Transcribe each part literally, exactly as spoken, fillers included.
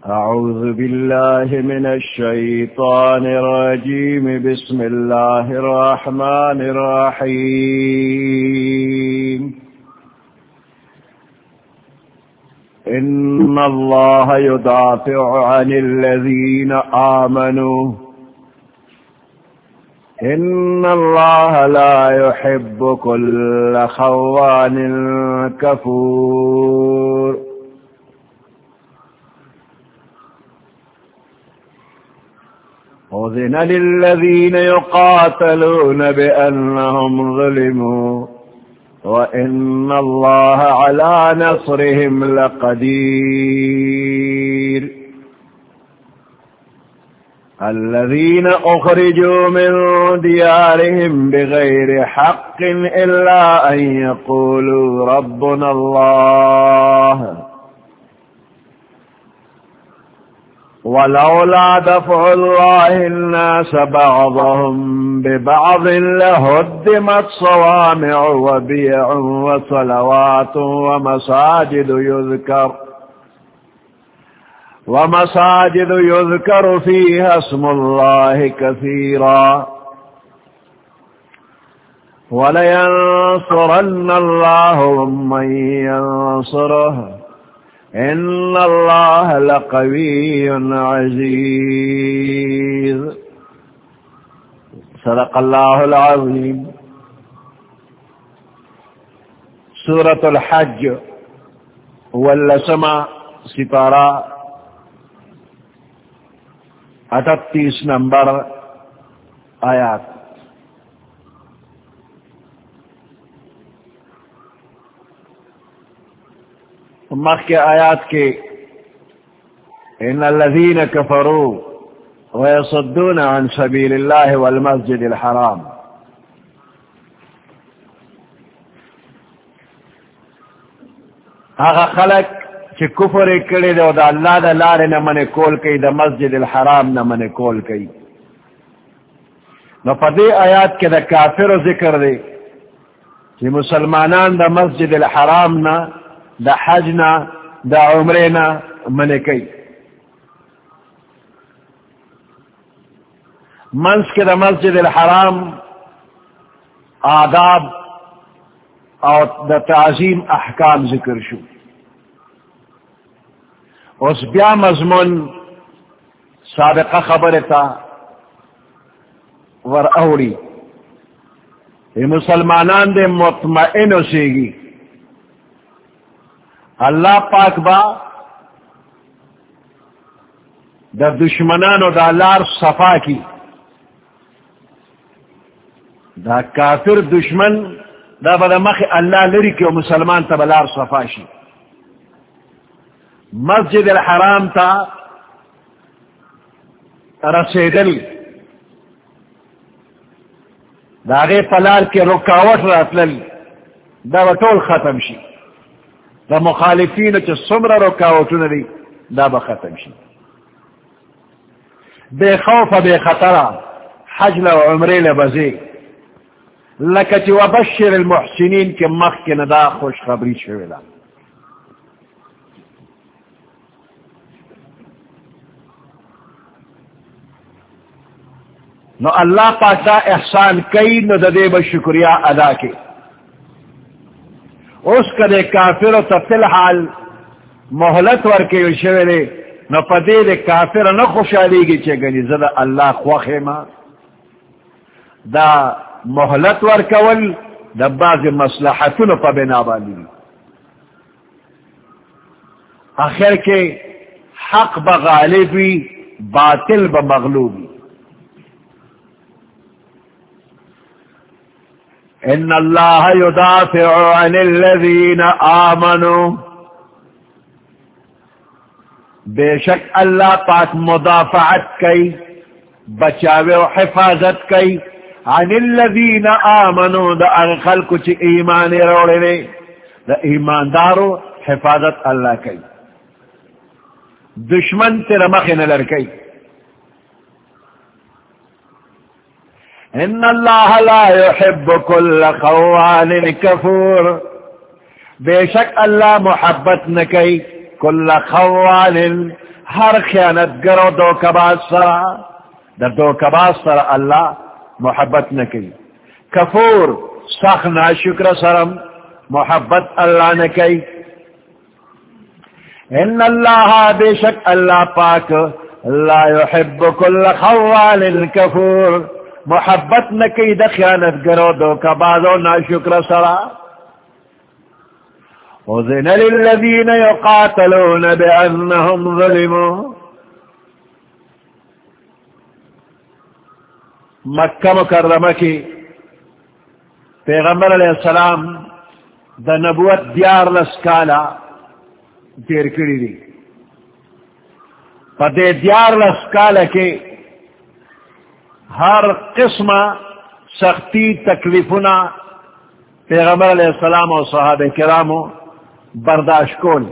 أعوذ بالله من الشيطان الرجيم. بسم الله الرحمن الرحيم. إن الله يدافع عن الذين آمنوا إن الله لا يحب كل خوان كفور. أذن للذين يقاتلون بأنهم ظلموا وإن الله على نصرهم لقدير. الذين أخرجوا من ديارهم بغير حق إلا أن يقولوا ربنا الله ولولا دفع الله الناس بعضهم ببعض لهدمت صوامع وبيع وصلوات ومساجد يذكر ومساجد يذكر فيها اسم الله كثيرا ولينصرن الله من ينصره إن الله لقوي عزيز. صدق الله العظيم. سورة الحج واللسمة سپارہ اٹھتیس نمبر آیات. مخ کے آیات کے ان الذین کفروا ویصدون عن سبیل اللہ والمسجد الحرام. آغا خلق چی کفر کردے دے دا اللہ دا لارے نمن کول کئی دا مسجد الحرام نمن کول کئی. نو پدے آیات کے دا کافر ذکر دے چی مسلمانان دا مسجد الحرام نا دا حجنا دا عمرنا من کئی. منس کے دا مسجد الحرام آداب اور دا تعظیم احکام ذکر شو. اس بیا مضمون سابقہ خبر تا ور اوڑی یہ مسلمانان دے مطمئن سیگی اللہ پاک با دا دشمنان و دا لار صفا کی. دا کافر دشمن دا با دا مخ اللہ لری کی و مسلمان تا بلار صفا شی. مسجد الحرام تا رسیدل دا غی پلال کے رکاوٹ راتلل دا با طول ختم شی. دا مخالفین چا سمر رکاوٹو ندی دا با ختم شی. بے خوف بے خطرہ حج و عمرے لبزے لکچ وبشر المحسنین کے مخ کے ندا خوش خبری شویلا. نو اللہ پاک دا احسان کئی نو دا دے با شکریہ ادا کے. اس کا دے کافر تا فی الحال محلت ورکے شویلے نو پا دے دے کافر نو خوشحالی گی چے گنی زدہ اللہ خواخے ما دا محلت ورکول دا بعض مصلحتون پا بنابالی. آخر کے حق بغالبی باطل بمغلوبی. ان اللہ یدافع عن الذین آمنوا بے شک اللہ پاک مدافعت کئی بچاوے و حفاظت کئی عن الذین آمنوا دا اغخل کچھ ایمان روڑے لے دا ایماندارو حفاظت اللہ کئی. دشمن تیرا مخین لرکئی. ان اللہ لا يحب كل خوان کفور بے شک اللہ محبت نہ کئی کل خوان ہر خیانت گرو دو کباز سرا در دو کباز سرا اللہ محبت نہ کی. کفور سخ ناشکر سرم محبت اللہ نہ کی. ان اللہ بے شک اللہ پاک لا يحب كل خوال کفور محبت نہ کی دا خیانت گرو دو کبازو ناشکر سرا. اذن للذین یقاتلون بانہم ظلموا مکہ مکرمہ کی پیغمبر علیہ السلام دا نبوت دیار لسکالا تیر کری دی. پدے دیار لسکالا کے ہر قسم سختی تکلیفنا پیغمبر علیہ السلام و صحابہ کرامو برداشت کول.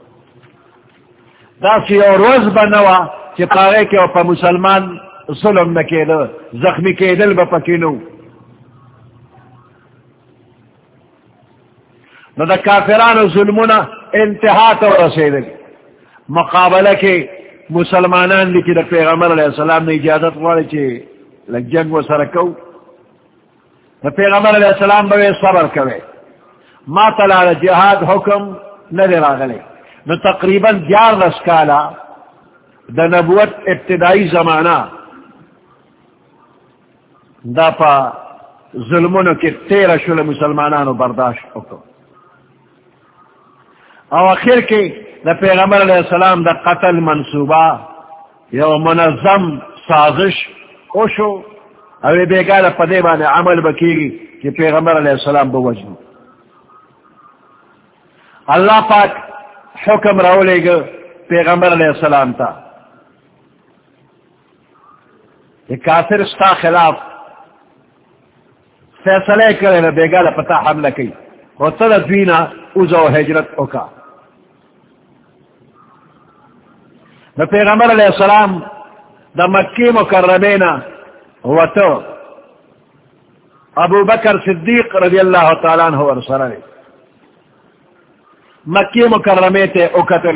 دا سی اور روز بنوا چی پاگے کے اوپا مسلمان ظلم نکے دل زخمی کے دل بپکینو. نو دا کافران و ظلمنا انتہا تو رسیدل. مقابلہ کے مسلمانان لیکی دا پیغمبر علیہ السلام نے اجازت وارے چی لگ جنگ و سرکو. دا پیغمبر علیہ السلام بوے صبر کرے ما تلال جہاد حکم ندر آگلے. نو تقریباً گیار رسکالا دا نبوت ابتدائی زمانہ دا پا ظلمونو کی تیرہ شل مسلمانانو برداشت حکم. او آخر کی دا پیغمبر علیہ السلام دا قتل منصوبہ یو منظم سازش اوشو اوی بیگار پدے بانے عمل بکیگی کہ پیغمبر علیہ السلام بوجنو. اللہ پاک حکم رولے گا پیغمبر علیہ السلام تا کہ کافر استا خلاف فیصلے کرے نا بیگار پتا حملہ کی اور تد دوینا اوزو حجرت اوکا. دا پیغمبر علیہ السلام دا مکی مکرمینا وطو ابو بکر صدیق رضی اللہ تعالیٰ عنہ ورسرے مکی مکرمی تے اکتل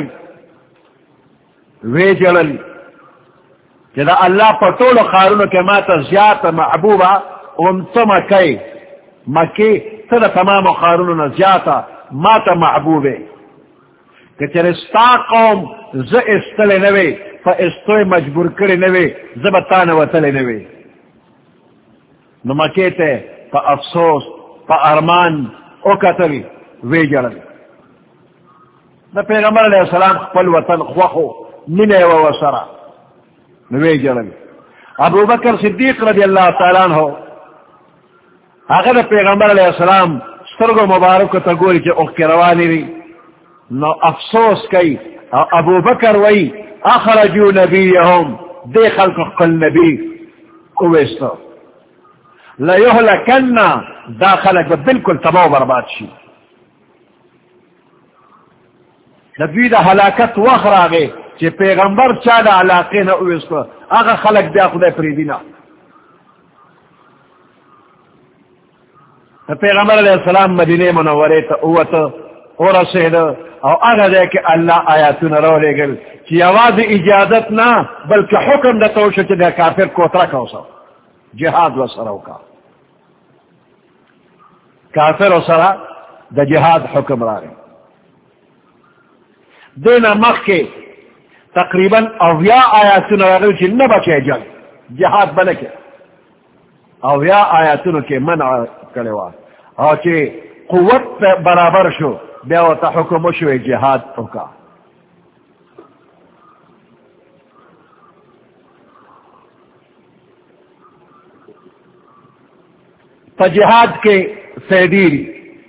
وی جلل جدا اللہ پر طول خارونو کے ماتا زیادت محبوبا انتو مکی مکی تدا تمام خارونو زیادتا ماتا محبوبے کہ چرستا قوم ز استلے نوے فا استوی مجبور کرے نوے زبتان وطلے نوے. نو مکی تے فا افسوس فا ارمان اکتلی وی جلل. دا پیغمبر علیہ السلام خپل وطن خوخو منے و وسرا نوی جلل. ابو بکر صدیق رضی اللہ تعالیٰ عنہ اگر پیغمبر علیہ السلام سترگو مبارک تا گوری چے اخ روانی ری نو افسوس کئی ابو بکر وی اخرجو نبیہم دے خلق قل نبی اویستو لیہلکن دا خلق بالکل تباو برباد شی. نبی دا حلاکت وخر آگے چی پیغمبر چا دا علاقے نا اویستو آگا خلق بیا خدای پریدینا. پیغمبر علیہ السلام مدینہ منورے تا اوتا اور رسید او آگا دے کہ اللہ آیاتون رو لے گل چی آواز اجازت نا بلکہ حکم دا توشو چی دا کافر کوترا کوسا جہاد و سرو کا کافر و سرا دا جہاد حکم را گئے. دینا مخ کے تقریباً اویا آیاتون را گل چی نبچے جل جہاد بلکے اویا آیاتون کے منع کرے وار او چی قوت برابر شو بیاوتا حکم شوی جہاد ہوکا. پا جہاد کے سیدیری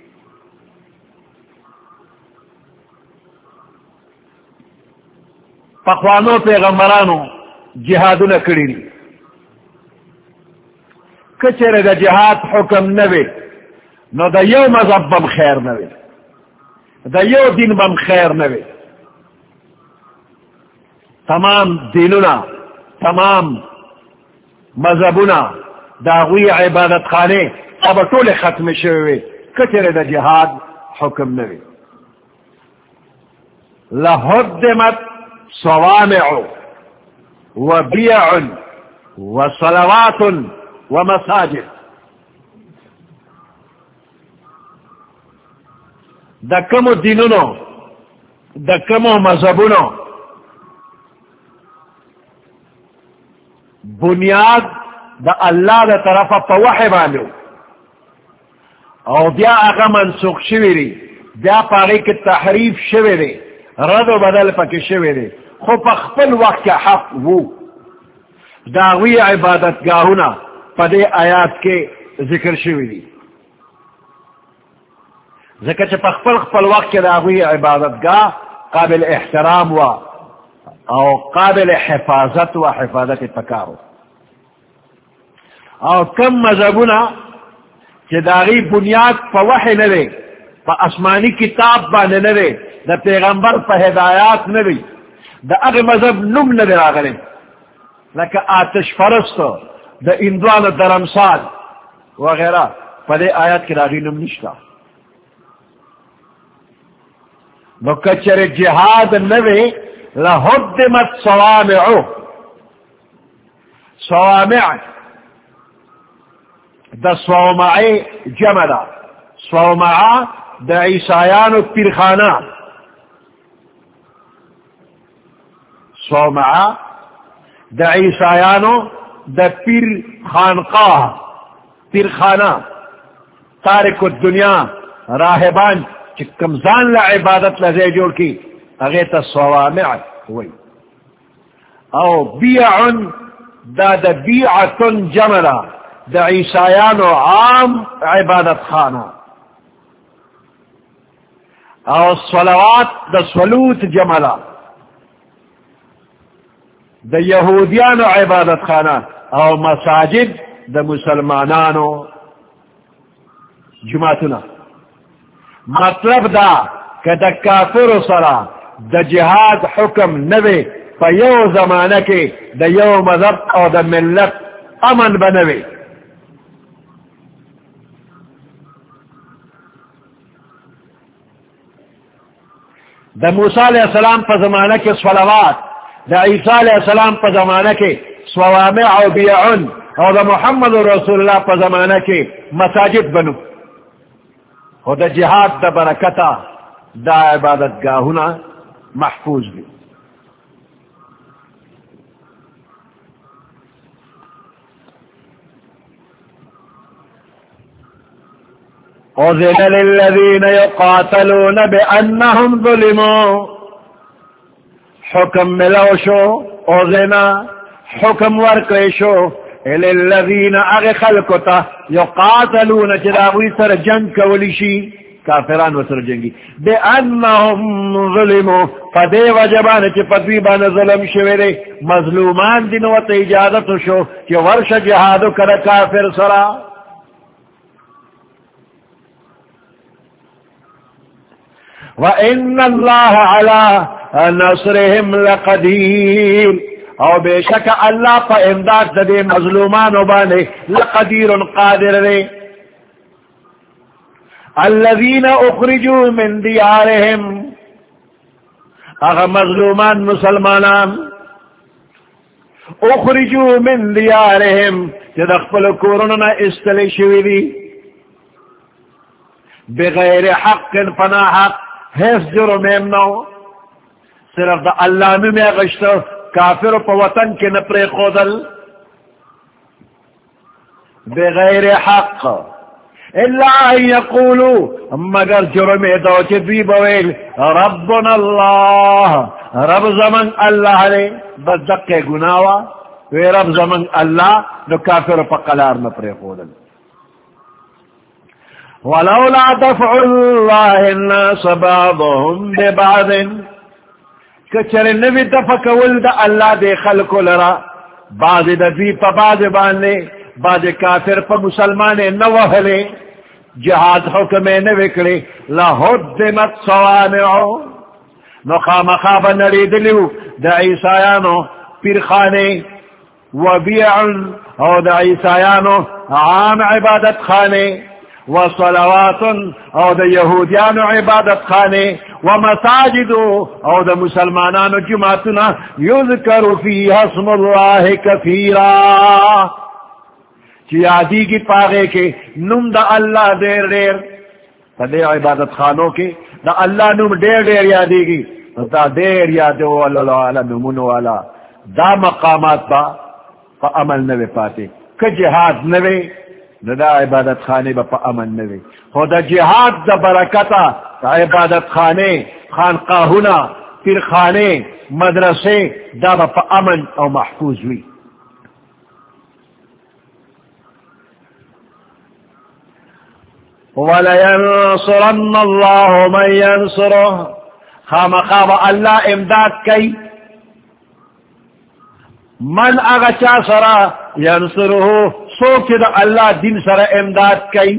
پخوانو پیغمبرانو جہادو نکڑی لی کچر دا جہاد حکم نوے نو دا یو مذہب بم خیر نوے دا یو دین بم خیر نوے. تمام دینونا تمام مذہبونا داغوی عبادت خانے اب طول ختم شوے کچر دا جہاد حکم نوے. لحدمت صوامع وبيع وصلوات ومساجد. دکمو دینونو دکمو مذہبونو بنیاد دا اللہ دا طرف پا وحی بانو او بیا اگا منسوخ شوی دی بیا پاگی کی تحریف شوی دی رد و بدل پا کی شوی دی خو پا خپل وقت کا حق وو داوی عبادت گاہونا پا دے آیات کے ذکر شوی دی ذکر چا پا خپل خپل وقت کے داوی عبادت گاہ قابل احترام وا او قابل حفاظت و حفاظت پکارو او کم مذہبونا کہ داغی بنیاد پا وحی نوے پا اسمانی کتاب بانے نوے دا پیغمبر پا ہدایات نوے دا اغی مذہب نم نوے راغلے لکہ آتش فرست دا اندوان درمسال وغیرہ پا دے آیات کی داغی نم نشتا نو کچر جہاد نوے لہدمت صوامعو صوامع دا صومعی جملا صومعا دا عیسایانو پیرخانا صومعا دا عیسایانو دا پیر خانقاہ پیرخانا تارک الدنیا راہبان چکمزان لا عبادت لزے جوڑ کی اغیتا صوامع ہوئی او بیعن دا دا بیعتن جملا دا عیسایان و عام عبادت خانہ او صلوات دا صلوت جملا دا یہودیان و عبادت خانہ او مساجد دا مسلمانان و جماعتنا مطلب دا کہ دا کافر و صلا دا جہاد حکم نوے پا یو زمانہ کے دا یو مذہب او دا ملت امن بنوے دا موسیٰ علیہ السلام پا زمانہ کے صلوات دا عیسیٰ علیہ السلام پا زمانہ کے صوامع و بیعن اور دا محمد رسول اللہ پا زمانہ کے مساجد بنو اور دا جہاد دا برکتا دا عبادت گاہونا محفوظ بھی أذن للذين يقاتلون بأنهم ظلموا حكم ملوشو أذن حكم ورقشو للذين أغي خلقته يقاتلون جراوي سر جنگ ولشي کافران وسر جنگی بأنهم ظلموا فدي وجبان چه پدویبان ظلم شوئے مظلومان دن و تیجادت شو کہ ورش جہادو کر کافر سرا وَإِنَّ اللَّهَ عَلَى نَصْرِهِمْ لَقَدِيرٌ او بے شک اللہ پا امداد دے مظلومان بانے لقدیر قادر دے الذین اخرجوا من دیارہم اغا مظلومان مسلمانان اخرجوا من دیارہم جد اخفل کورننا استلی شوی دی بغیر حق فنا حق حیث جرم امنو صرف دا اللہ میں غشتو کافر پا وطن کے نپرے خودل بغیر حق الا ان یقولو مگر جرم دو چدوی بویل ربنا اللہ رب زمن اللہ لے بس دقے گناوا وی رب زمن اللہ نو کافر پا قلار نپرے خودل ولولا دفع اللہ الناس بعضهم ببعض کچر نبی دفع کول دا اللہ دے خلق لرا بعض دا دی پا بعض بانے بعض کافر پا مسلمان نوہلے جہاد حکم نوکلے لہدمت صوامعو نخام خواب نریدلیو دا عیسایانو پیرخانے وبیعن او دا عیسایانو عام عبادت خانے وصلوات او دا یہودیان عبادت خانے ومساجد او دا مسلمانانو جماعتنا یذکر فیہا اسم اللہ کثیرا چی یادی کی پاگے کے نم دا اللہ دیر دیر دے عبادت خانوں کے دا اللہ نم دیر دیر یادی کی دا دیر یادو والا نمونو والا دا مقامات با پا عمل نوے پاتے کہ جہاد نوے دا عبادت خانے با پا عمل نوے خود جہاد دا برکتا دا عبادت خانے خانقاہنا پھر خانے مدرسے دا با پا امن او محفوظ ہوئی وَلَيَنصُرَنَّ اللَّهُ مَن يَنصُرُهُ خامخاب اللہ امداد کئی من اغچا سرا ینصرہو سوک دا اللہ دن سرا امداد کئی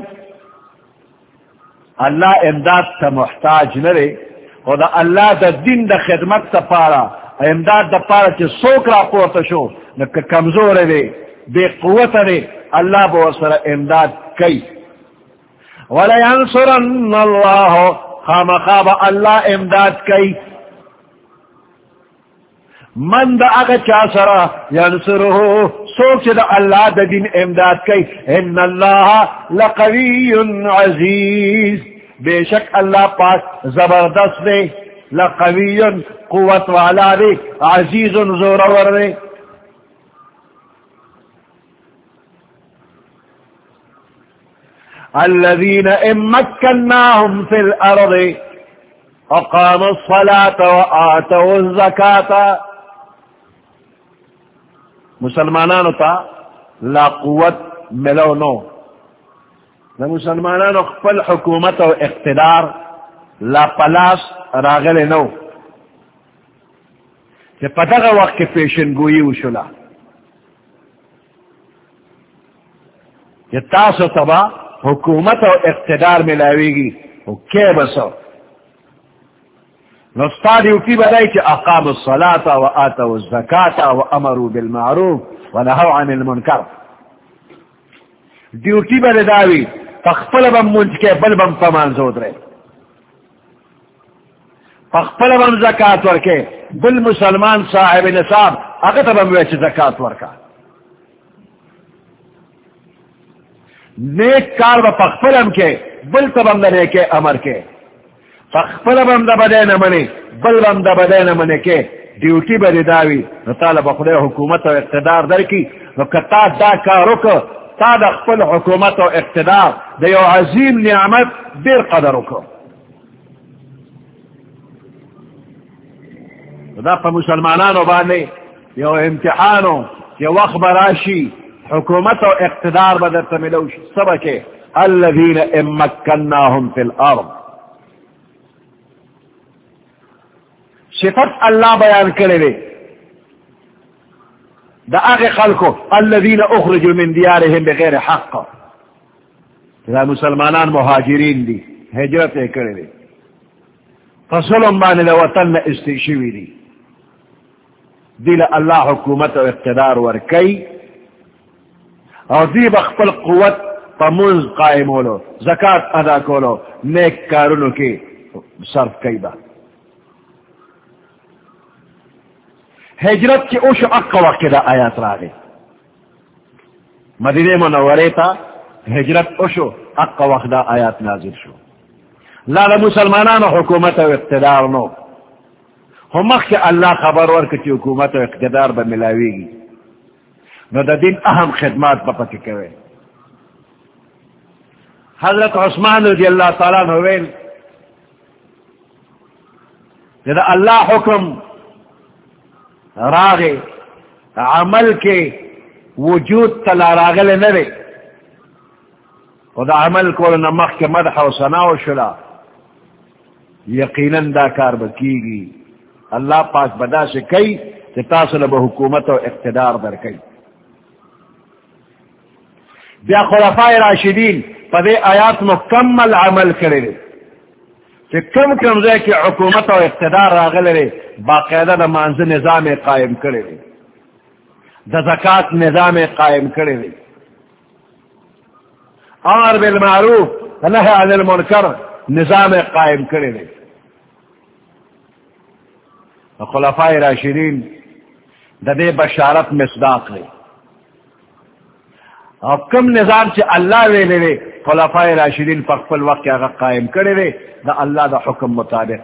اللہ امداد تا محتاج نرے و دا اللہ دا دن دا خدمت تا پارا امداد دا پارا چی سوک را پورتا شو نکا کمزور دے بے قوت دے اللہ با سرا امداد کئی وَلَيَنصُرَنَّ اللَّهُ خامخاب اللہ امداد کئی من دا اگا چا سرا ینصرہو سوچ دا اللہ دا دن امداد کئی ان اللہ لقوی عزیز بے شک اللہ پاک زبردست دے لقوی قوت والا دے عزیز زورور دے الذين إن مكناهم في الأرض أقاموا الصلاة وآتوا الزكاة مسلمانانو تا لا قوت ملونو نا مسلمانانو خپل حکومت و اقتدار لا پلاس راغل نو کہ پتہ وقت کے پیشن گوئی وشلا یہ تاسو تبا حکومت و اقتدار ملاوی گی او کے بسو نستا ڈیوٹی بدائی چی اقام الصلاة و آتوا الزکاة و امروا بالمعروف و نهوا عن المنکر ڈیوٹی بداوی پخپل بم منج کے بل بم پمان زود رہے پخپل بم زکاة ورکے بل مسلمان صاحب نصاب اگتا بم ویچ زکاة ورکا نیک کار با پخپلم کے بل تبم دا نیکے امر کے پخپلم دا بدے نمانی بل بم دا بدے نمانی کے ڈیوٹی بدی داوی نو طالب خدای حکومت و اقتدار در کی نو کتا دا کارو کو تا دا خپل حکومت و اقتدار دا یو عظیم نعمت دیر قدرو کو دا پا مسلمانانو بانے یو امتحانو یو وقت براشی حکومت و اقتدار بدر تملوش سبکے الذین امکناہم فی الارض صفت اللہ بیان کرے دے دا آغی خلقو الذین اخرجوا من دیارهم بغیر حق دا مسلمانان مہاجرین دی ہجرت کرے دے فصلن بانی دا وطن استشوی دی دیل اللہ حکومت و اقتدار ورکی اور دی بخپل قوت پا منز قائم ہولو زکاة ادا کولو نیک کارونو کی صرف کئی با ہجرت کی اوشو اقا وقت دا آیات را گئی مدینہ منورے تا ہجرت اوشو اقا وقت دا آیات نازل شو لالا مسلمانان حکومت و اقتدار نو ہم مخ کے اللہ خبر ورکتی حکومت و اقتدار با ملاوی گی نو دا دین اہم خدمات با پتی کوئے حضرت عثمان رضی اللہ تعالیٰ نوویل دا اللہ حکم راغے عمل کے وجود تلا راغل نرے و دا عمل کو نمخ کے مدح و ثناء و شلا یقیناً دا کار بکیگی اللہ پاک بدا سے کئی کہ تاصل بحکومت و اقتدار در کئی بیا خلفاء راشدین پدے آیات مکمل عمل کرے لے کہ کم کم دے کہ حکومت و اقتدار راغل لے باقاعدہ دا مانز نظام قائم کرے لے دا زکاة نظام قائم کرے لے امر بالمعروف نہی عن المنکر نظام قائم کرے لے خلفاء راشدین دا دے بشارت مصداق لے اور کم نظام سے اللہ وے لے خلفاء راشدین فقفل وقت کیا قائم کرے لے دا اللہ دا حکم مطابق.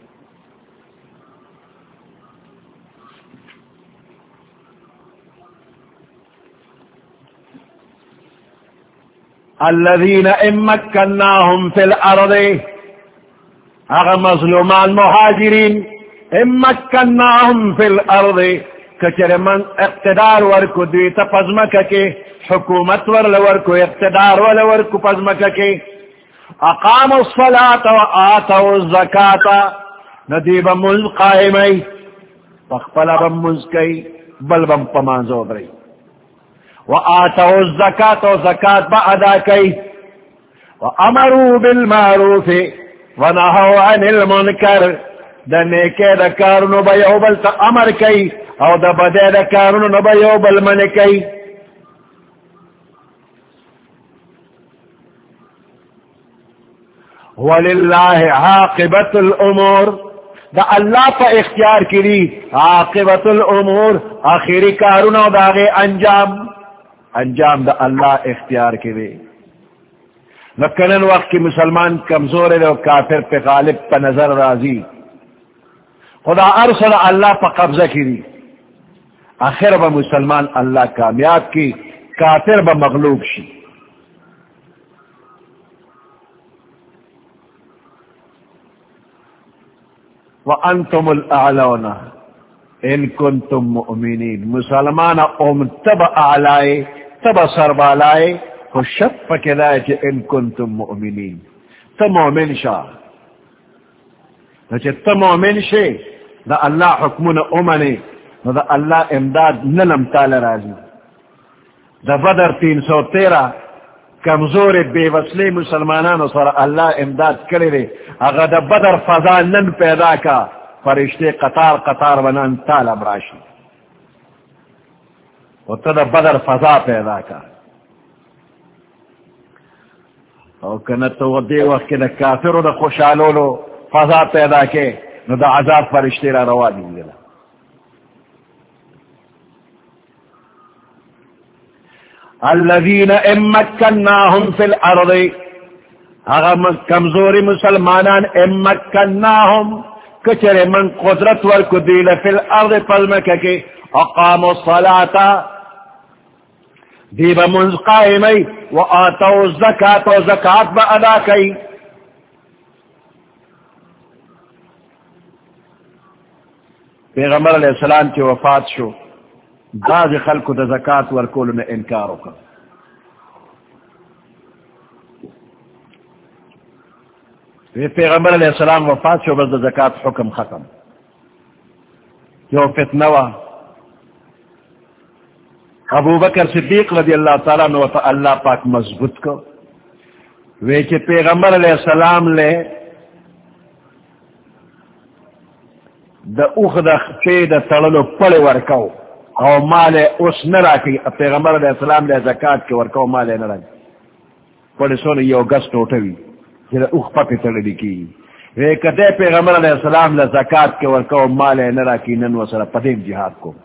الذین امکناہم فی الارض اغا مظلومان مہاجرین امکناہم فی الارض کچر من اقتدار ورکو دویتا پزمکا کے حکومت ورل ورکو اقتدار ورل ورکو پزمکا کے اقام الصلاة و آتوا الزکاة ندیب منز قائمی فاقبل بم منز کئی بل بم پمانزو بری و آتوا الزکاة و زکاة با ادا کئی و امروا بالمعروف و نهوا عن المنکر دا نیکے دا کارنو بیو بل تا امر کئی او دا بدے دا کارنو بیو بل من کئی. وللہ عاقبت الامور دا اللہ پا اختیار کری عاقبت الامور آخری کارنو دا غی انجام انجام دا اللہ اختیار کری. نکنن وقت کی مسلمان کمزور ہے کافر پہ غالب پہ نظر راضی خدا ارسل اللہ پہ قبضہ کری آخر با مسلمان اللہ کامیاب کی کافر با مغلوب شی. وَأَنْتُمُ الْأَعْلَوْنَ إِن كُنْتُم مُؤْمِنِينَ مسلمان ام تب اعلائے تب سربالائے خو شک پکدائے چے ان کنتم مؤمنین تا مومن شاہ چے تا مومن شے دا اللہ حکمون امنے دا اللہ امداد نلم تال رازی. دا بدر تین سو تیرہ کمزور بے وصلے مسلمانانو سر اللہ امداد کرے رے اگر دا بدر فضا نن پیدا کا فرشتے قطار قطار بنان تال امراشی و تا دا بدر فضا پیدا کا او کنتو دے وقت دا کافر و دا خوشحالولو فضا پیدا کے نو دا عذاب فرشتے را روا دی گلا. الذین امکناہم فی الارض اغا کمزوری مسلمانان امکناہم کچر من قدرت ورکو دیل فی الارض پلمکہ کے اقاموا الصلاة دیب منز قائمی و آتوا الزکاة و زکاة با ادا کی. پیغمبر علیہ السلام کی وفات شو بعض خلق دا زکاة ورکولو نے انکارو کر پیغمبر علیہ السلام وفات شو بس دا زکاة حکم ختم. جو فتنوا ابو بکر صدیق رضی اللہ تعالیٰ نے وطا اللہ پاک مضبوط کو وے کہ پیغمبر علیہ السلام لے دا اوخ دا خفی دا تللو پڑے ورکو او مالے اس نراکی پیغمبر علیہ السلام لے زکاة کے ورکو مالے نراکی پڑے سونے یو گس ٹوٹوی جدا اوخ پاکی تللی کی وے کہ دے پیغمبر علیہ السلام لے زکاة کے ورکو مالے نراکی نن وصلہ پدیم جہاد کو.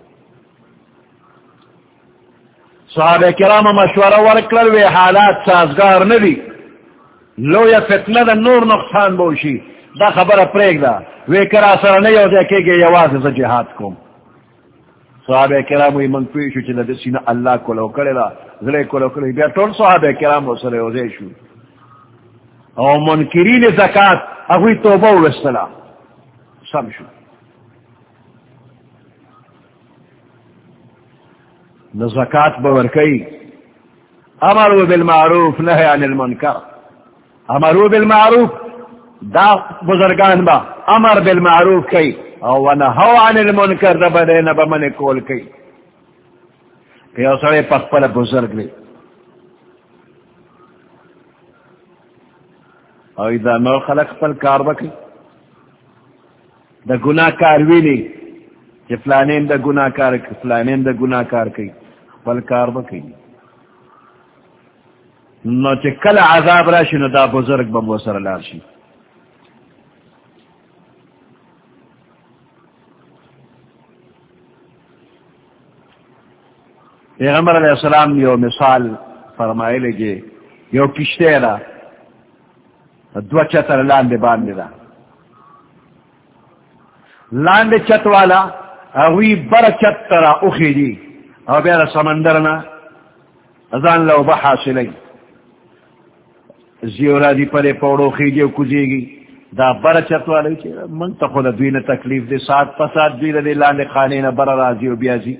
صحابہ کرام مشورہ ورکل وے حالات سازگار ندی لو یا فتنہ دا نور نقصان بوشی دا خبر پریگ دا وے کرا سر نیو دے کے گے یواز دا جہاد کو. صحابہ کرام وی من پیشو چلا دسینا اللہ کو لو کرے دا ذلے کو لو کرے بیا طول صحابہ کرام و صلی وزے شو او منکرین زکاة اگوی توبہ و السلام سم شو. زکاة بورکی امروا بالمعروف نہی عن المنکر امروا بالمعروف دا بزرگان با امر بالمعروف کی او ونہو عن المنکر دا بدے نبا من کول کی کہ او سڑے پخپل بزرگ لے او اذا نو خلق پل کار بکی دا گناہ کاروی لی کہ فلانین دا گناہ کار کی فلانین دا گناہ کار کی پل کار بکی نو چے کل عذاب راشی نو دا بزرگ بم وصر لارشی. پیغمبر علیہ السلام یو مثال فرمائے لگے یو کشتے را دو چتر لاندے باندے دا لاندے چت والا اوی بر چت را اخی دی او بیارا سمندرنا ازان لو بحاصلی زیورا دی پرے پوڑو خیجی و کجی گی دا بر چت والا چی من تا خود دوی نا تکلیف دی سات پسات دوی دی لاندے خانے نا بر رازی و بیازی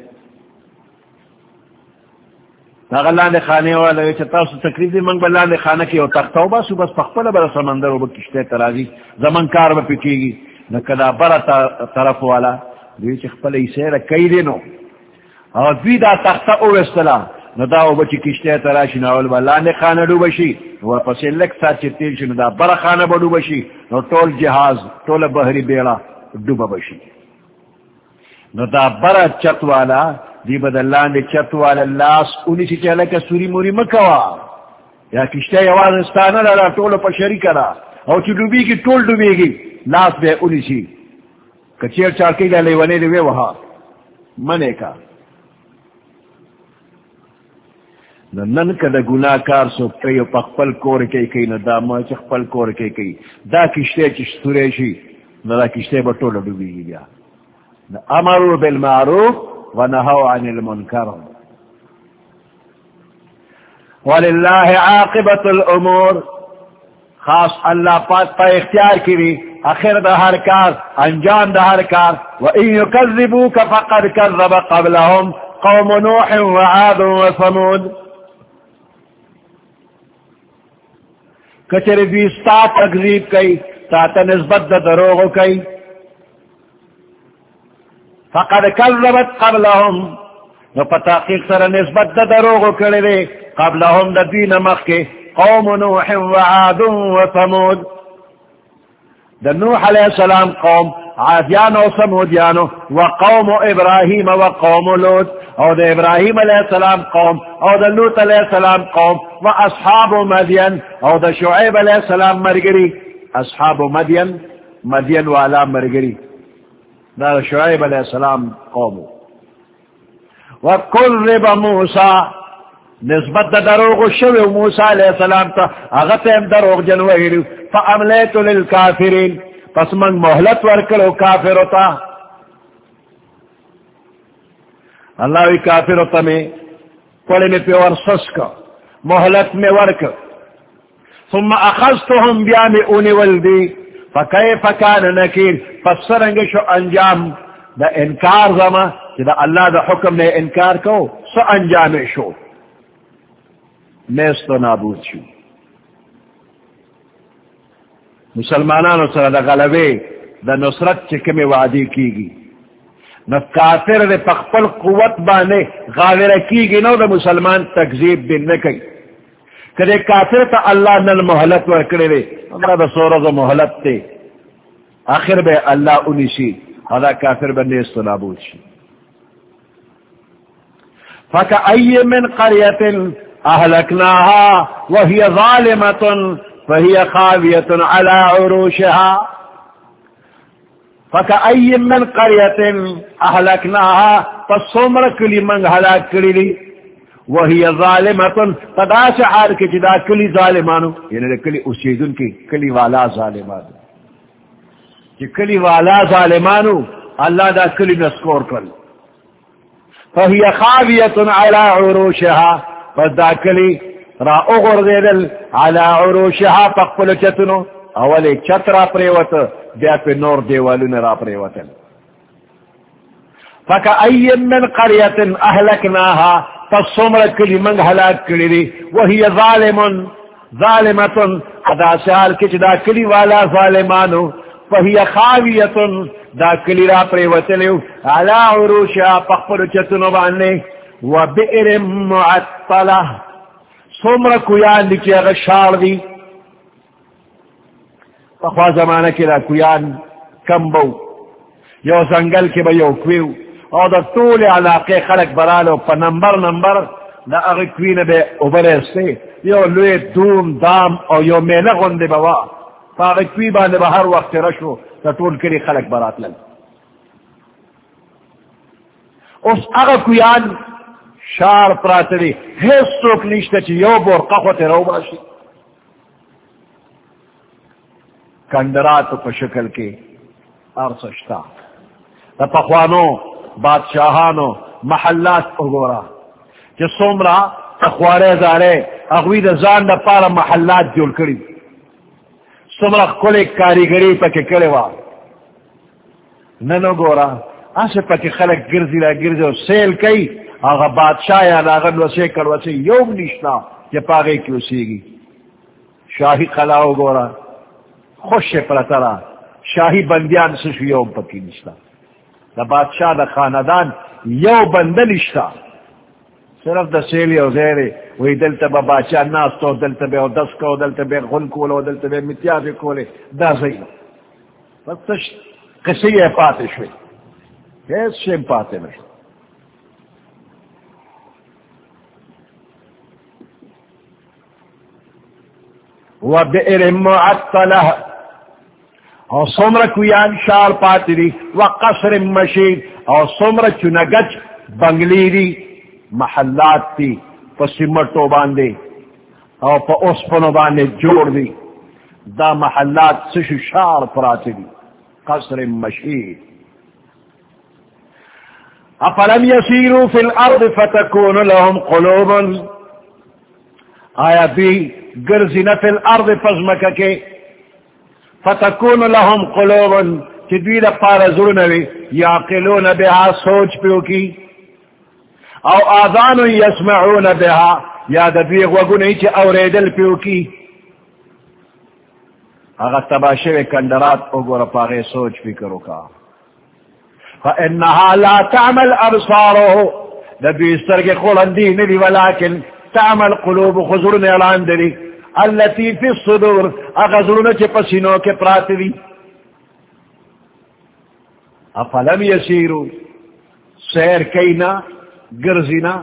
اگر لاندے خانے والا ویچا تاسو تکلیف دی منگ با لاندے خانہ کی او تختاو باسو بس پخپل برا سمندر و با کشتے ترازی زمن کار با پکی گی نکدا برا طرف والا دوی خپل ایسے را کئی دینو اور دوی دا تختہ او استلا نو دا او بچی کشتے تراشی ناول با لاندے خانہ دو بشی و پسی لک ساتھ چی تیل شی نو دا برا خانہ با دو بشی نو طول جہاز طول بحری بیڑا دو با بشی نو دا برا چت والا دی بدل لاندے چت والا لاس انی سی چاہلے کہ سوری موری مکوا یا کشتے یواز استانا لارا طول پا شریک را او چی ڈوبی کی طول ڈوبی گی لاس بے انی سی کچیر چاکی گا لیوانے دوے وہاں منے کا نن کدا گناہ کار سو کئی پخپل کور کئی کئی نا دا ما چخپل کور کئی کئی دا کشتے چشتورے شی نا دا کشتے بٹو لڈوبی گی گیا نا امرو بالمعروف ونہو عن المنکر وللہ عاقبت الامور خاص اللہ پاک پا اختیار کری آخر دا ہر کار انجام دا ہر کار وَإِن يُكَذِّبُوكَ فَقَدْ كَذَّبَ قَبْلَهُمْ قَوْمُ نُوحٍ وَعَادٌ وَثَمُودَ کچر دیستا تکذیب کئی تاتا نسبت دا دروغ کئی فَقَدْ كَذَّبَتْ قَبْلَهُمْ نو پتاقیق سر نسبت دا دروغ کردے قبلهم دا دین مخی قوم نوح وعاد وثمود دا نوح علیہ السلام قوم عادیانو سمودیانو وقوم ابراہیم وقوم لوط او دا ابراہیم علیہ السلام قوم او دا لوط علیہ السلام قوم و اصحاب مدین او دا شعیب علیہ السلام مرگری اصحاب مدین مدین والا مرگری دا شعیب علیہ السلام قوم وقرب موسیٰ نسبت دا دروغ شوی موسیٰ علیہ السلام تا اغتیم دروغ جنوئیلو فَأَمْلَيْتُ لِلْكَافِرِينَ پس من محلت ورکلو کافر تا اللہ وی کافر تا میں پڑے میں پیور سسکا محلت میں ورک ثم اخذتهم بیام اونی والدی فکیف کان نکیر پس سرنگ شو انجام دا انکار زما دا اللہ دا حکم نے انکار کو سو انجام شو نیست و نابود شو مسلمانانو سر دا غلبے دا نصرت چکمی وعدی کی گی نہ کافر دے پخپل قوت بانے غاور کی گی نو دا مسلمان تکذیب بن نکی کہ کافر تا اللہ نل محلت ورکڑے دے ہمارا دا سورہ دا محلت تے آخر بے اللہ انیسی ادا کافر بن نیست و نابود شو فَكَأَيٍّ مِّن قَرْيَةٍ أهلكناها وهي ظالمة فهي خاوية على عروشها فكأي من قرية أهلكناها فالصمر كل من هلاك كلي وهي ظالمة فداس حال کے جدا کلی ظالمانو یعنی کلی اسیدن کی کلی والا ظالمانو کہ کلی والا ظالمانو اللہ دا کلی نسکور کل فهي خاوية على عروشها فدا کلی را اغردل على عروشها فقبل چتنو اولی چت را پریوت بیا پی نور دیوالون را پریوتن فکأی من قریت اہلکناها فالصمر کلی من حلاک کلی دی وہی ظالم ظالمت ادا سال کچ دا کلی والا ظالمانو فہی خاویت دا کلی را پریوتلیو على عروشها فقبل چتنو بانے وبئر معطلہ سمر کویان دی کی اغشار دی فخوا زمانہ کی دا کویان کم بو یو زنگل کی با یو کویو او دا طول علاقے خلق برالو پا نمبر نمبر دا اغی کوین بے اوبرستے یو لوی دوم دام او یو میلغن دی بوا فا اغی کوی باندے با ہر وقت رشو دا طول کری خلق برات لن اس اغی کویان شار پراتری هیڅ څوک نشته چې یو برقه خو ته راوباسي کندراتو په شکل کې ارڅ شته د پخوانو بادشاهانو محلات وګوره چې څومره تخواره زاره هغوی د ځان دپاره محلات جوړ کړي څومره ښکلې کاریګري پکې کړې وه نن وګوره هسې پکې خلک ګرځي را ګرځي او سیل کوي هغه بادشاه یا د هغه نوسې کړوسې یو هم نشته چې په هغې کې اوسېږي شاهي قلعه وګوره خوش پرته ده شاهي بندیان څه شو یو هم پکې نشته د بادشاه د خاندان یو بنده نشته صرف د سیل یو ځای دی وایي دلته به بادشاه ناست و دلته به اودس کو دلته به غل کول او دلته به متیازې کولې دا ځای بس تش قصې یې پاتې شوې هیڅ شی هم پاتې نه شو وبئر معطله او څومره کویان شار پاتې دي وقصر مشید او څومره چونګچ بنگلې دي محلات دي په سیمټو باندې او په اوسپنو باندې جوړ دي دا محلات څه شو شار پراته دي قصر مشید افلم يسيروا في الارض فتكون لهم قلوب آیا دی گرزنا فی الارض پزمکا کے فتکون لهم قلوب چی دوی دا پارا زرنوی یاقلون بها سوچ پیو کی او آذان یسمعون بها یا دا دوی غوگونی چی اوریدل پیو کی اگر تباشوی کندرات اگور پاگے سوچ پی کرو کا فإنها لا تعمل ابصاره دا دوی سرگ خولندی ندی ولیکن تعمل قلوب خزرون اعلان دری اللتی فی الصدور اغزرون چی پسینوں کے پراتوی افلم یسیرو سیر کینا گرزینا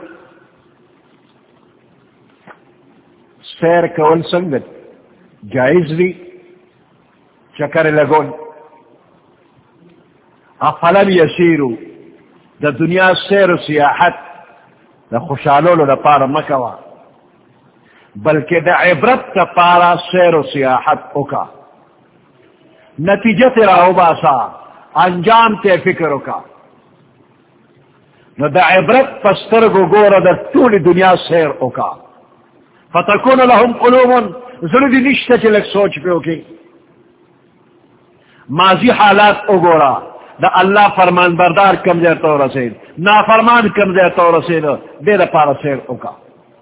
سیر کول سنگت جائز دی چکر لگون افلم یسیرو دا دنیا سیر و سیاحت دا خوشالولو دا پارا مکوا بلکہ دا عبرت دا پارا سیر و سیاحت اکا نتیجہ تیرا باسا انجام تے فکر اکا نو دا عبرت پستر گو گورا دا طول دنیا سیر اکا فتکون لهم قلوبن ضروری نشتا چلک سوچ پہ اوکی ماضی حالات اگورا دا اللہ فرمان بردار کم دیر تو رسید نافرمان کم دیر تو رسید دے دا پارا سیر اکا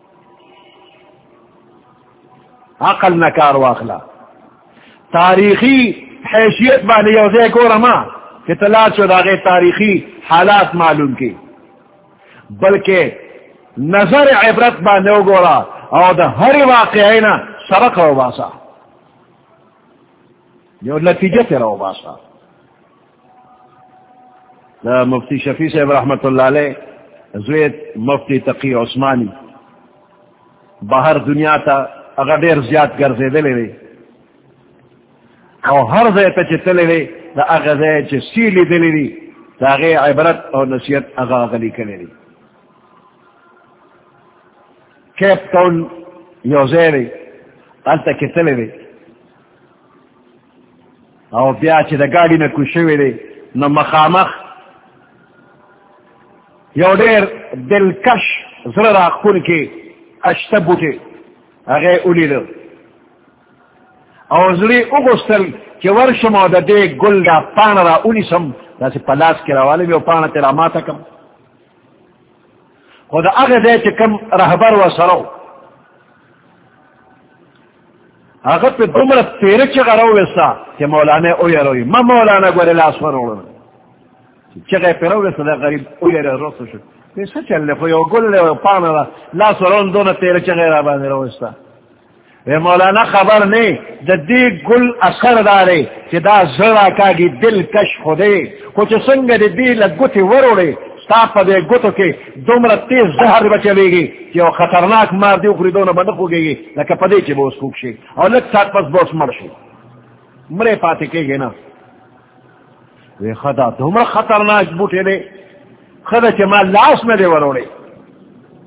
عقل نکار واخلا تاریخی حیثیت بانی یوزے کو رما کہ تلاش شد آگے تاریخی حالات معلوم کی بلکہ نظر عبرت بانے گورا اور دا ہر واقعینا سبق رو باسا جو نتیجہ تیرا رو باسا دا مفتی شفیع صاحب رحمت اللہ علیہ زوید مفتی تقی عثمانی باہر دنیا تا اگر دیر زیاد گرزے دلے لے او ہر زی تا چتلے لے دا اگر زی چی سیلی دلے لے دا غی عبرت اور نصیحت اگر غلی کلے لے کیپ تون یوزے لے انتا کتلے لے او بیا چی دا گاڑی نا کشوے لے نا مخامخ یو دیر دلکش زر راکون کے اشتا بوٹے اگے اولی دو او زری اگستل چی ورشمو دا دے گل دا پانا را اولی سم دا سی پلاس کی روالی بیو پانا تیرا ماتا کم خود اگے دے چی کم رہبر و سرو اگر پی دمرت تیرے چی غرو ویسا چی مولانے اوی روی ما مولانا گوری لاس ورولن چگہ پیرو ویسا دا غریب اوی رو روسو شد پیسا چل لے خو یو گل لے پانا را لاس ورولن دونا تیرے چی غیر آبانی رو ویسا وی مولانا خبر نہیں دا دی گل اثر دارے چی دا زرا کاگی دل کش خودے کچھ سنگ دی دی لگوتی وروڑے ستاپا دے گوتو کے دومرا تیز زہر بچلے گی کہ وہ خطرناک مار دی اکری دونا بندخو گے گی لکا پدے چی بوس کوکشے اور لگ ساتھ پس بوس مرشے مرے پاتے کے گے نا وی خدا دومرا خطرناک بوٹے دے خدا چی مال لاس میں دے وروڑے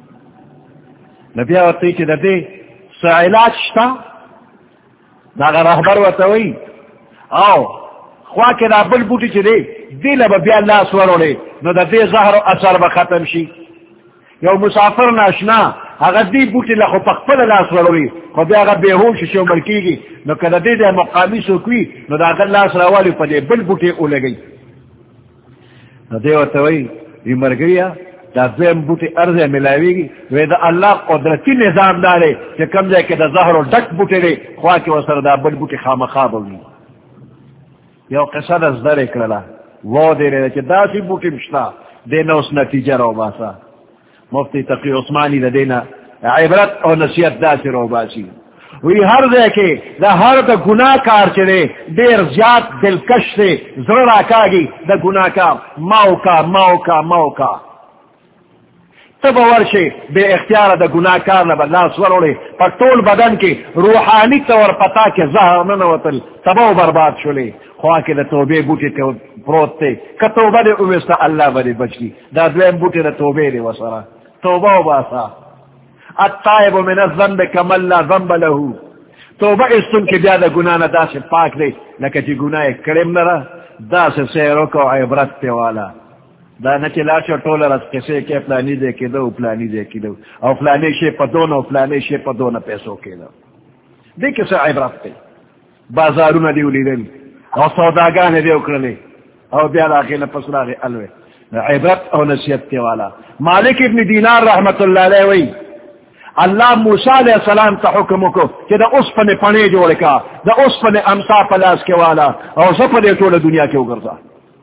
نبیا ورته چې د دې څه علاج شته دغه رهبر ورته وایي او خوا کې دا بل بوټي چې دی دې له به بیا لاس وروړې نو د دې زهر اثر به ختم شي. یو مسافر ناشنا هغه دې بوټي له خو په خپل لاس وروړي خو بیا هغه بېهوش شي او مړ کېږي نو که د دې د مقامي څوک وي نو د هغه لاس راوالي په دې بل بوټي ولګوي. نو دې ورته وایي وي ملګريه دا دویم بوټي ارزه ملاویږي وی د الله قدرتي نظام دا دی چې کوم ځای کې د زهرو ډک بوټي دی خوا کې ورسره دا بل بوټي خامخا به وي. یو قصه ده زده یې کړله و دې چې داسې بوټي م شته دې نه اوس نتیجه راوباسه. مفتی تقی عثماني د دې نه عبرت او نصیحت داسې راوباسي وی هر ځای کې د هر د ګناه کار چې دی ډېر زیات دلکش دی زړه راکاږي د ګناه کار ما وکا ما وکا ما وکا تب ورشي بے اختیار د گناہ کار نه لاس وروړي په ټول بدن کې روحاني طور پتا کې زهر نه نوتل تباہ برباد شولې خوا کې د توبې بوټي ته پروت دی که توبه دې وویسته الله به دې بچي دا دویم بوټي د توبې دی وسره توبه وباسه التائب من الذنب کمن لا ذنب له توبه ایستون کې بیا د ګناه نه داسې پاک دی لکه چې ګناه یې کړې نه ده داسې سیر وکړه عبرت پې والا دا نه چې لاشه ټوله رس قصې کې فلاني ځای کېده او فلاني ځای کېده او فلاني شی په دونه او فلاني شی په دونه پیسو کېده دې کې څه عبرت دی. بازارونه دې ولیدل او سوداګانې دې وکړلې او بیا د هغې نه پس راغې الوې عبرت او نصیحت کې والا. مالک ابن دینار رحمت الله علیه وایي الله موسی علیہ السلام ته حکم وکړو چې د اوسپنې پڼې جوړې کړه د اوسپنې امسا په لاس کې والا او زه په دې ټوله دنیا کې وګرځه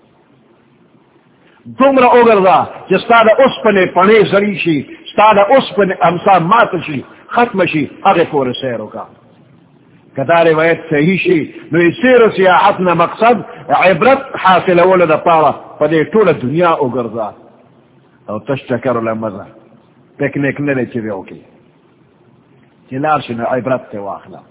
دومره وګرځه چې ستا د اوسپنې پڼې زړې شي ستا د اوسپنې امسا ماته شي ختمه شي هغې پورې سیر وکړه. که دا روایت صحیح شي نو یې سیر و سیاحت نه مقصد عبرت حاصلولو دپاره په دې ټوله دنیا وګرځه او تش چکر له مزه پکنیک نه دی چې بیا وکړي چې لاړ شي نو عبرت ته واخله.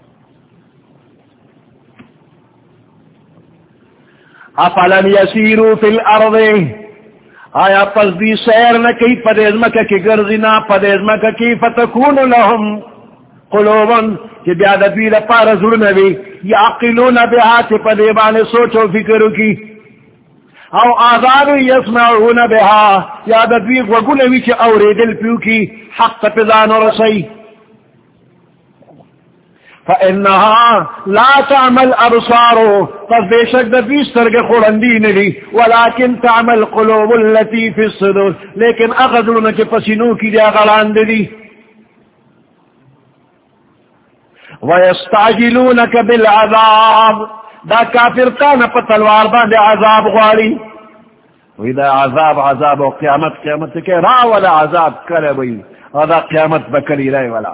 افلم یسیروا فی الارض آیا پس دی سیر نہ کئی پدیز مکہ کی گرزی نا پدیز مکہ کی فتکون لهم قلوبا کہ بیاد دوی لپار زرنوی یعقلون بها پدیبان سوچو فکرو کی او آذان یسمعون بها یاد دوی وگنوی چی اوریدل پیو کی حق پزان رسی فإنها لا تعمل أبصار فبشك دبي استرق خورندين لي ولكن تعمل قلوب التي في الصدور لكن أخذلنا كفسنوكي دي أغلان دي ويستعجلونك بالعذاب دا كافر كان فتلوار باند عذاب غالي وإذا عذاب عذاب وقيامت قيامت كي را ولا عذاب كلبي هذا قيامت بكري لا ولا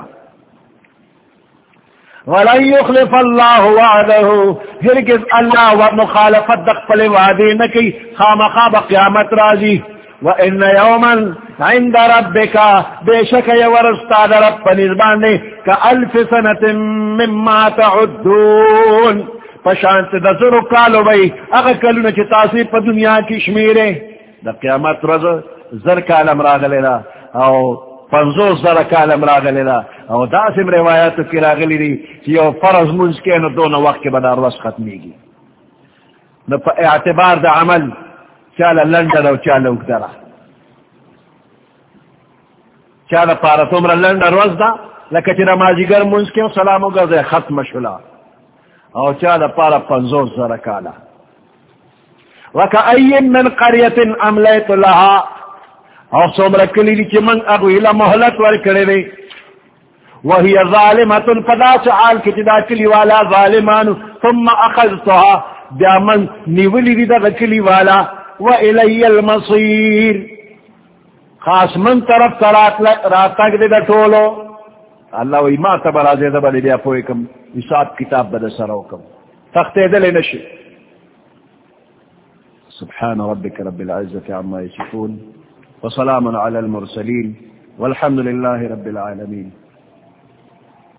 ولن يخلف الله وعده هرگز اللہ ومخالفت دقل وعدی نکی خامخاب قیامت رازی وإن يوما عند ربك بشك يورستاد رب نزبانے كألف سنة مما تعدون پشانت دزرو کالو بھئی اگر کلو نچی تاثیر پا دنیا کی شمیرے دا قیامت رز زر کالم راغلے دا او پنزو زر کالم راغلے دا او داسم روایاتو کی راغلی دی یو فرض منز کے نو دونو وقت کے بعد روز ختمی گی نو پا اعتبار دا عمل چالا لندر او چالا اکدرا چالا پارتوم را لندر روز دا لکتی نمازی گر منز کے سلامو گرزے ختم شلا او چالا پارا پنزو زر کالا وکأین من قریت املیت لها او سومرکلی دی چی من اگویلا محلت ورکڑے دی وهي ظالمة فدا سعال كتدا كلي والا ظالمان ثم أخذتها بأمن نولي دا كلي والا وإلي المصير خاص من طرف راتاك دا طولو الله وإما تبرا زيدا بلي بيا پوئكم حساب كتاب بدا سروكم تختي دل نشي. سبحان ربك رب العزة عما يصفون وسلام على المرسلين والحمد لله رب العالمين.